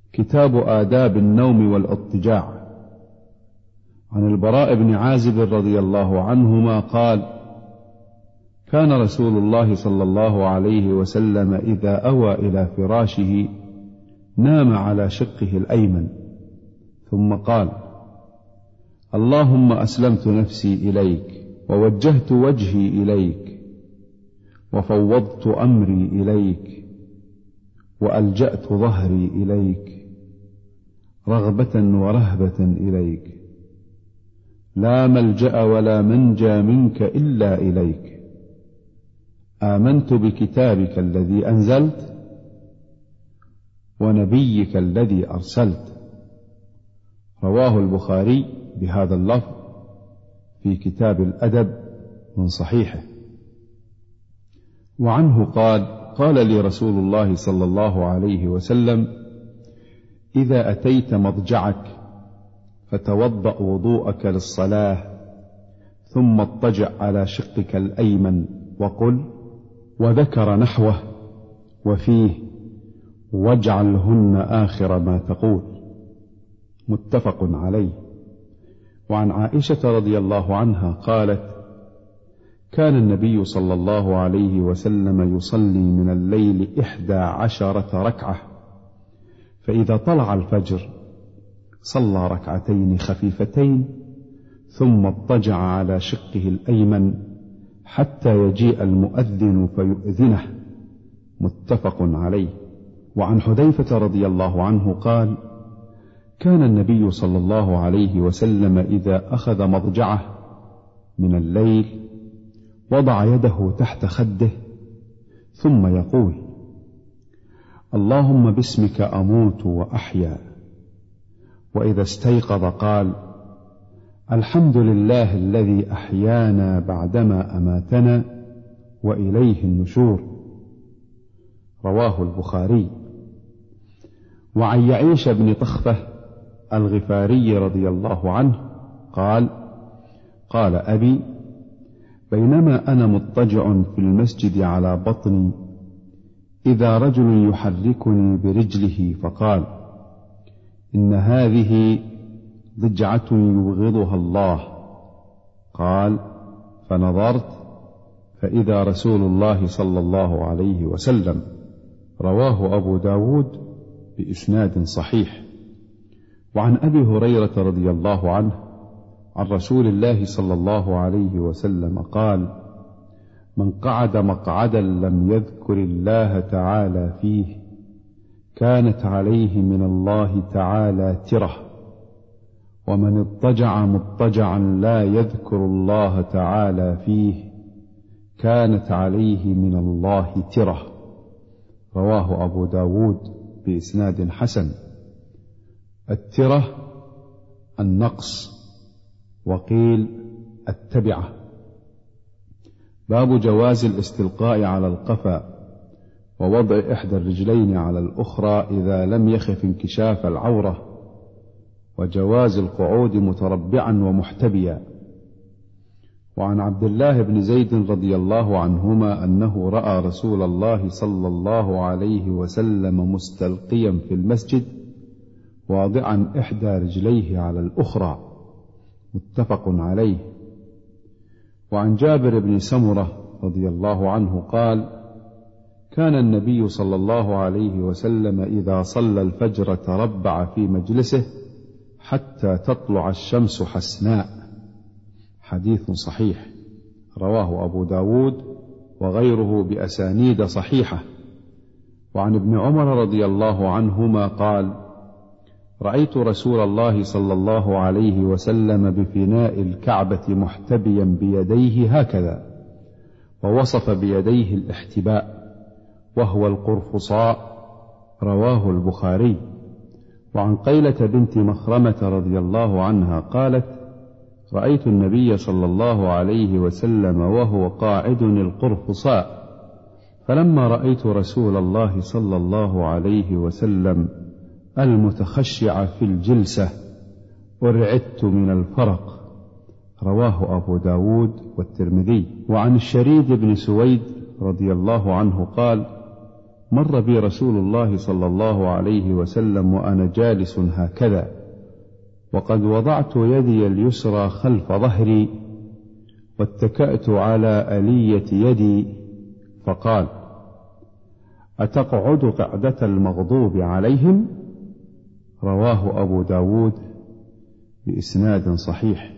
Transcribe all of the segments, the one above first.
كتاب آداب النوم والاضطجاع. عن البراء بن عازب رضي الله عنهما قال: كان رسول الله صلى الله عليه وسلم إذا أوى إلى فراشه نام على شقه الأيمن، ثم قال: اللهم أسلمت نفسي إليك، ووجهت وجهي إليك، وفوضت أمري إليك، وألجأت ظهري إليك، رغبة ورهبة إليك، لا ملجأ ولا منجى منك إلا إليك، آمنت بكتابك الذي أنزلت ونبيك الذي أرسلت. رواه البخاري بهذا اللفظ في كتاب الأدب من صحيحه. وعنه قال: قال لي رسول الله صلى الله عليه وسلم: إذا أتيت مضجعك فتوضأ وضوءك للصلاة، ثم اضطجع على شقك الأيمن وقل، وذكر نحوه وفيه: واجعلهن آخر ما تقول. متفق عليه. وعن عائشة رضي الله عنها قالت: كان النبي صلى الله عليه وسلم يصلي من الليل 11 ركعة، فإذا طلع الفجر صلى ركعتين خفيفتين، ثم اضطجع على شقه الأيمن حتى يجيء المؤذن فيؤذنه. متفق عليه. وعن حذيفة رضي الله عنه قال: كان النبي صلى الله عليه وسلم إذا أخذ مضجعه من الليل وضع يده تحت خده، ثم يقول: اللهم باسمك أموت وأحيا. وإذا استيقظ قال: الحمد لله الذي أحيانا بعدما أماتنا وإليه النشور. رواه البخاري. وعن يعيش بن طخفة الغفاري رضي الله عنه قال: قال أبي: بينما أنا مضطجع في المسجد على بطني، إذا رجل يحركني برجله فقال: إن هذه ضجعة يبغضها الله. قال: فنظرت فإذا رسول الله صلى الله عليه وسلم. رواه أبو داود بإسناد صحيح. وعن أبي هريرة رضي الله عنه عن رسول الله صلى الله عليه وسلم قال: من قعد مقعدا لم يذكر الله تعالى فيه كانت عليه من الله تعالى ترة، ومن اضطجع مضطجعا لا يذكر الله تعالى فيه كانت عليه من الله ترة. رواه أبو داود بإسناد حسن. الترة النقص، وقيل التبعة. باب جواز الاستلقاء على القفا ووضع إحدى الرجلين على الأخرى إذا لم يخف انكشاف العورة، وجواز القعود متربعا ومحتبيا. وعن عبد الله بن زيد رضي الله عنهما أنه رأى رسول الله صلى الله عليه وسلم مستلقيا في المسجد واضعا إحدى رجليه على الأخرى. متفق عليه. وعن جابر بن سمرة رضي الله عنه قال: كان النبي صلى الله عليه وسلم إذا صلى الفجر تربع في مجلسه حتى تطلع الشمس حسناء. حديث صحيح. رواه أبو داود وغيره بأسانيد صحيحة. وعن ابن عمر رضي الله عنهما قال: رأيت رسول الله صلى الله عليه وسلم بفناء الكعبة محتبيا بيديه هكذا، ووصف بيديه الاحتباء وهو القرفصاء. رواه البخاري. وعن قيلة بنت مخرمة رضي الله عنها قالت: رأيت النبي صلى الله عليه وسلم وهو قاعد القرفصاء، فلما رأيت رسول الله صلى الله عليه وسلم المتخشع في الجلسة أرعدت من الفرق. رواه أبو داود والترمذي. وعن الشريد بن سويد رضي الله عنه قال: مر بي رسول الله صلى الله عليه وسلم وأنا جالس هكذا، وقد وضعت يدي اليسرى خلف ظهري واتكأت على ألية يدي، فقال: أتقعد قعدة المغضوب عليهم؟ رواه أبو داود بإسناد صحيح.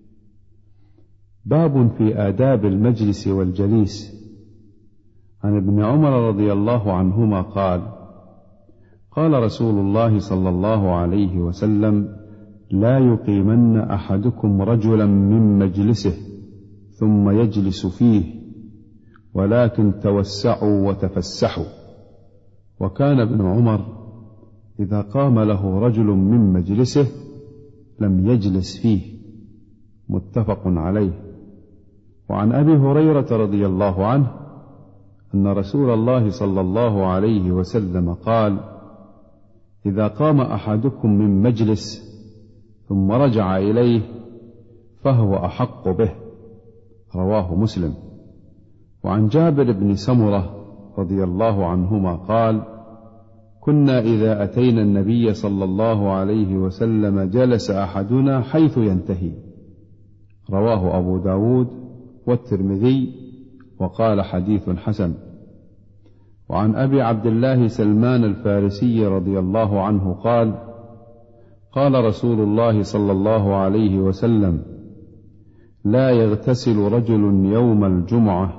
باب في آداب المجلس والجليس. عن ابن عمر رضي الله عنهما قال: قال رسول الله صلى الله عليه وسلم: لا يقيمن أحدكم رجلا من مجلسه ثم يجلس فيه، ولكن توسعوا وتفسحوا. وكان ابن عمر إذا قام له رجل من مجلسه لم يجلس فيه. متفق عليه. وعن أبي هريرة رضي الله عنه أن رسول الله صلى الله عليه وسلم قال: إذا قام أحدكم من مجلس ثم رجع إليه فهو أحق به. رواه مسلم. وعن جابر بن سمرة رضي الله عنهما قال: كنا إذا أتينا النبي صلى الله عليه وسلم جلس أحدنا حيث ينتهي. رواه أبو داود والترمذي وقال: حديث حسن. وعن أبي عبد الله سلمان الفارسي رضي الله عنه قال: قال رسول الله صلى الله عليه وسلم: لا يغتسل رجل يوم الجمعة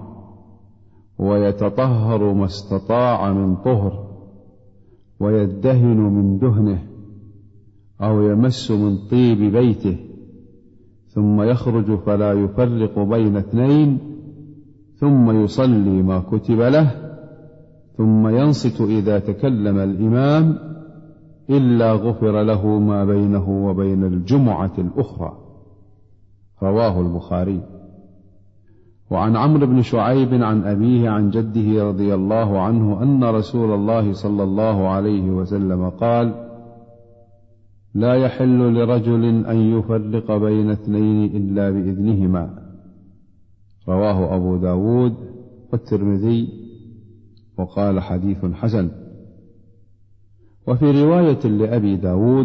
ويتطهر ما استطاع من طهر ويدهن من دهنه أو يمس من طيب بيته ثم يخرج فلا يفرق بين اثنين ثم يصلي ما كتب له ثم ينصت إذا تكلم الإمام إلا غفر له ما بينه وبين الجمعة الأخرى. رواه البخاري. وعن عمرو بن شعيب عن أبيه عن جده رضي الله عنه أن رسول الله صلى الله عليه وسلم قال: لا يحل لرجل أن يفرق بين اثنين إلا بإذنهما. رواه أبو داود والترمذي وقال: حديث حسن. وفي رواية لأبي داود: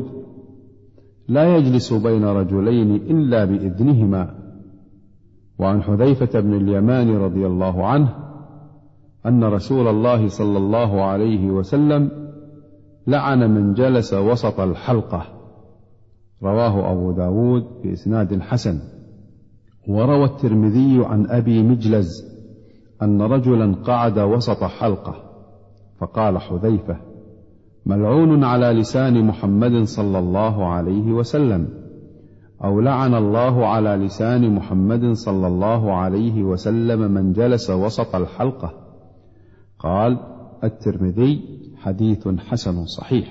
لا يجلس بين رجلين إلا بإذنهما. وعن حذيفة بن اليمان رضي الله عنه أن رسول الله صلى الله عليه وسلم لعن من جلس وسط الحلقة. رواه أبو داود بإسناد حسن. وروى الترمذي عن أبي مجلز أن رجلا قعد وسط حلقة فقال حذيفة: ملعون على لسان محمد صلى الله عليه وسلم، أو لعن الله على لسان محمد صلى الله عليه وسلم من جلس وسط الحلقة. قال الترمذي: حديث حسن صحيح.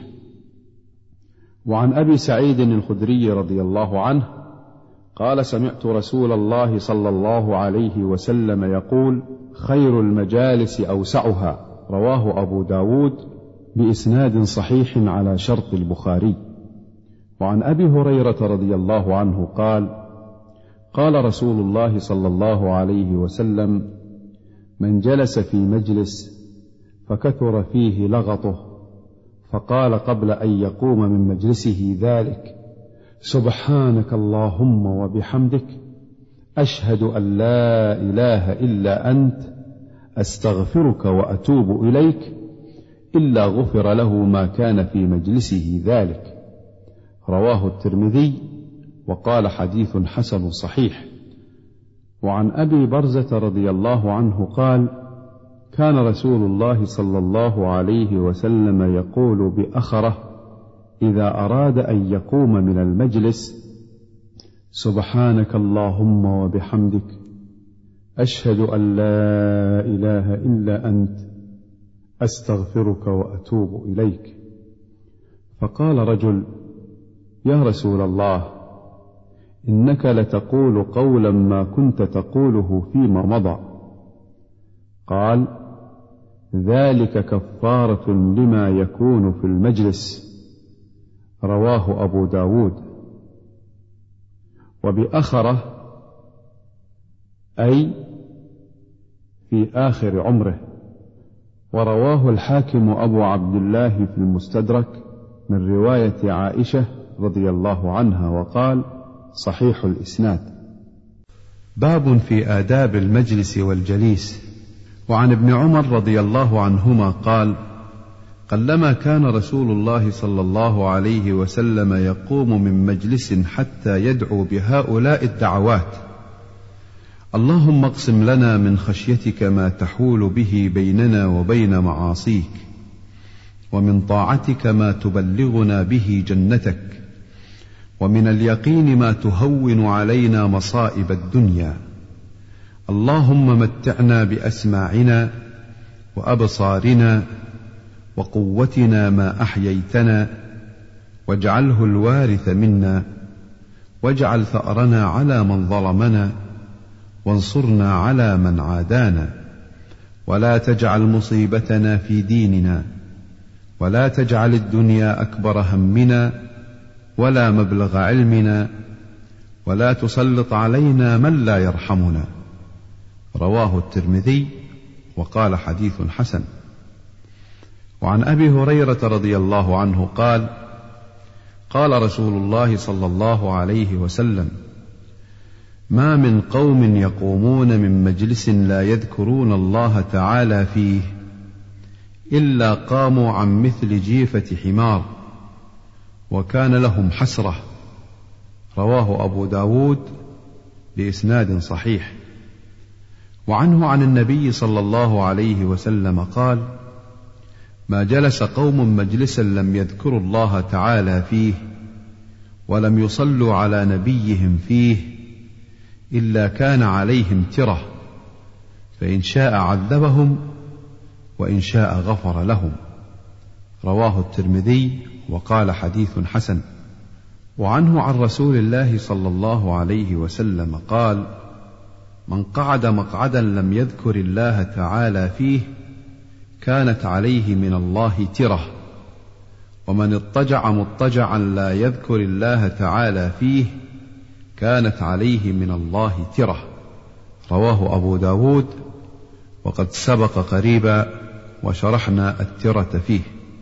وعن أبي سعيد الخدري رضي الله عنه قال: سمعت رسول الله صلى الله عليه وسلم يقول: خير المجالس أوسعها. رواه أبو داود بإسناد صحيح على شرط البخاري. وعن أبي هريرة رضي الله عنه قال: قال رسول الله صلى الله عليه وسلم: من جلس في مجلس فكثر فيه لغطه فقال قبل أن يقوم من مجلسه ذلك: سبحانك اللهم وبحمدك، أشهد أن لا إله إلا أنت، أستغفرك وأتوب إليك، إلا غفر له ما كان في مجلسه ذلك. رواه الترمذي وقال: حديث حسن صحيح. وعن أبي برزة رضي الله عنه قال: كان رسول الله صلى الله عليه وسلم يقول بأخره إذا أراد أن يقوم من المجلس: سبحانك اللهم وبحمدك، أشهد أن لا إله إلا أنت، أستغفرك وأتوب إليك. فقال رجل: يا رسول الله، إنك لتقول قولا ما كنت تقوله فيما مضى. قال: ذلك كفارة لما يكون في المجلس. رواه أبو داود. وبأخره أي في آخر عمره. ورواه الحاكم أبو عبد الله في المستدرك من رواية عائشة رضي الله عنها وقال: صحيح الإسناد. باب في آداب المجلس والجليس. وعن ابن عمر رضي الله عنهما قال: قلما كان رسول الله صلى الله عليه وسلم يقوم من مجلس حتى يدعو بهؤلاء الدعوات: اللهم اقسم لنا من خشيتك ما تحول به بيننا وبين معاصيك، ومن طاعتك ما تبلغنا به جنتك، ومن اليقين ما تهون علينا مصائب الدنيا، اللهم متعنا بأسماعنا وأبصارنا وقوتنا ما أحييتنا، واجعله الوارث منا، واجعل ثأرنا على من ظلمنا، وانصرنا على من عادانا، ولا تجعل مصيبتنا في ديننا، ولا تجعل الدنيا أكبر همنا ولا مبلغ علمنا، ولا تسلط علينا من لا يرحمنا. رواه الترمذي وقال حديث حسن. وعن أبي هريرة رضي الله عنه قال: قال رسول الله صلى الله عليه وسلم: ما من قوم يقومون من مجلس لا يذكرون الله تعالى فيه إلا قاموا عن مثل جيفة حمار، وكان لهم حسرة. رواه أبو داود بإسناد صحيح. وعنه عن النبي صلى الله عليه وسلم قال: ما جلس قوم مجلسا لم يذكروا الله تعالى فيه ولم يصلوا على نبيهم فيه إلا كان عليهم ترة، فإن شاء عذبهم وإن شاء غفر لهم. رواه الترمذي وقال حديث حسن. وعنه عن رسول الله صلى الله عليه وسلم قال: من قعد مقعدا لم يذكر الله تعالى فيه كانت عليه من الله ترة، ومن اضطجع مضطجعا لا يذكر الله تعالى فيه كانت عليه من الله ترة. رواه أبو داود وقد سبق قريبا وشرحنا الترة فيه.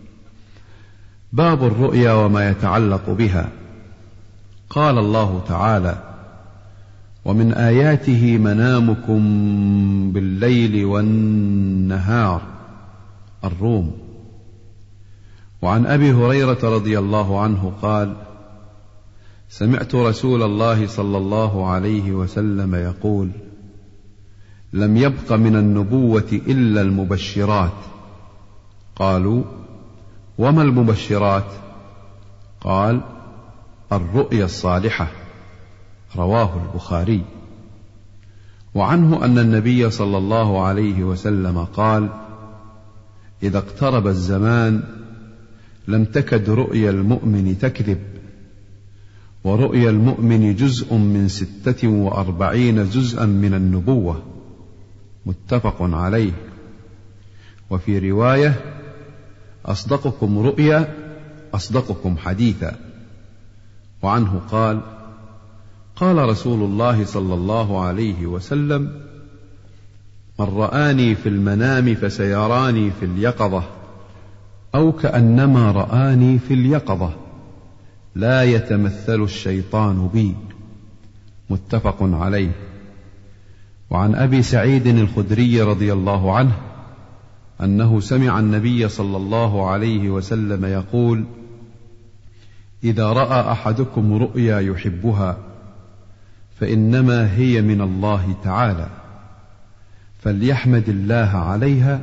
باب الرؤيا وما يتعلق بها. قال الله تعالى: ومن آياته منامكم بالليل والنهار. الروم. وعن أبي هريرة رضي الله عنه قال: سمعت رسول الله صلى الله عليه وسلم يقول: لم يبق من النبوة إلا المبشرات. قالوا: وما المبشرات؟ قال: الرؤيا الصالحة. رواه البخاري. وعنه أن النبي صلى الله عليه وسلم قال: إذا اقترب الزمان لم تكد رؤيا المؤمن تكذب، ورؤيا المؤمن جزء من 46 جزءا من النبوة. متفق عليه. وفي رواية: أصدقكم رؤيا أصدقكم حديثا. وعنه قال: قال رسول الله صلى الله عليه وسلم: من رآني في المنام فسيراني في اليقظة، أو كأنما رآني في اليقظة، لا يتمثل الشيطان بي. متفق عليه. وعن أبي سعيد الخدري رضي الله عنه أنه سمع النبي صلى الله عليه وسلم يقول: إذا رأى أحدكم رؤيا يحبها فإنما هي من الله تعالى، فليحمد الله عليها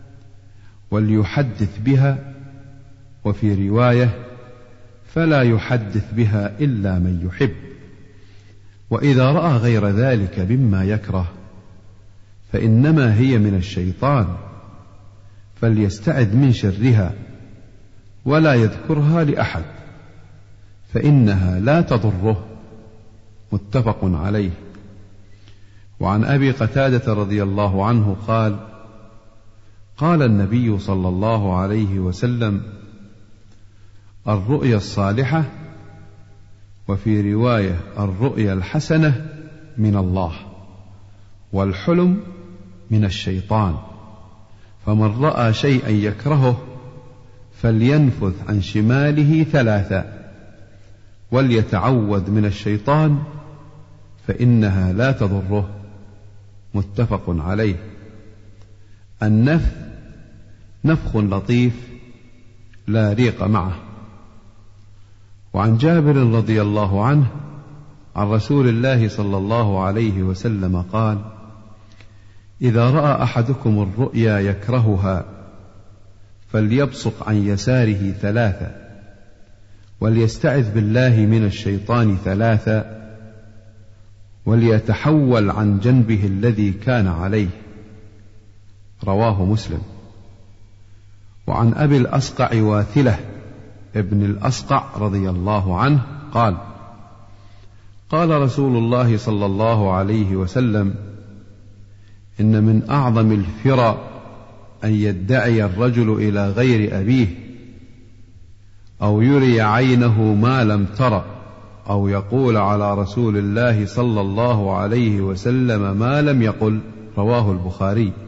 وليحدث بها. وفي رواية: فلا يحدث بها إلا من يحب. وإذا رأى غير ذلك مما يكره فإنما هي من الشيطان، فليستعذ من شرها ولا يذكرها لأحد، فإنها لا تضره. متفق عليه. وعن أبي قتادة رضي الله عنه قال: قال النبي صلى الله عليه وسلم: الرؤيا الصالحة، وفي رواية: الرؤيا الحسنة من الله، والحلم من الشيطان. فمن رأى شيئا يكرهه فلينفث عن شماله 3 وليتعوذ من الشيطان فإنها لا تضره. متفق عليه. النفث نفخ لطيف لا ريق معه. وعن جابر رضي الله عنه عن رسول الله صلى الله عليه وسلم قال: إذا رأى أحدكم الرؤيا يكرهها فليبصق عن يساره 3 وليستعذ بالله من الشيطان 3 وليتحول عن جنبه الذي كان عليه. رواه مسلم. وعن أبي الأصقع واثلة ابن الأصقع رضي الله عنه قال: قال رسول الله صلى الله عليه وسلم: إن من أعظم الفرى أن يدعي الرجل إلى غير أبيه أو يري عينه ما لم تر أو يقول على رسول الله صلى الله عليه وسلم ما لم يقل. رواه البخاري.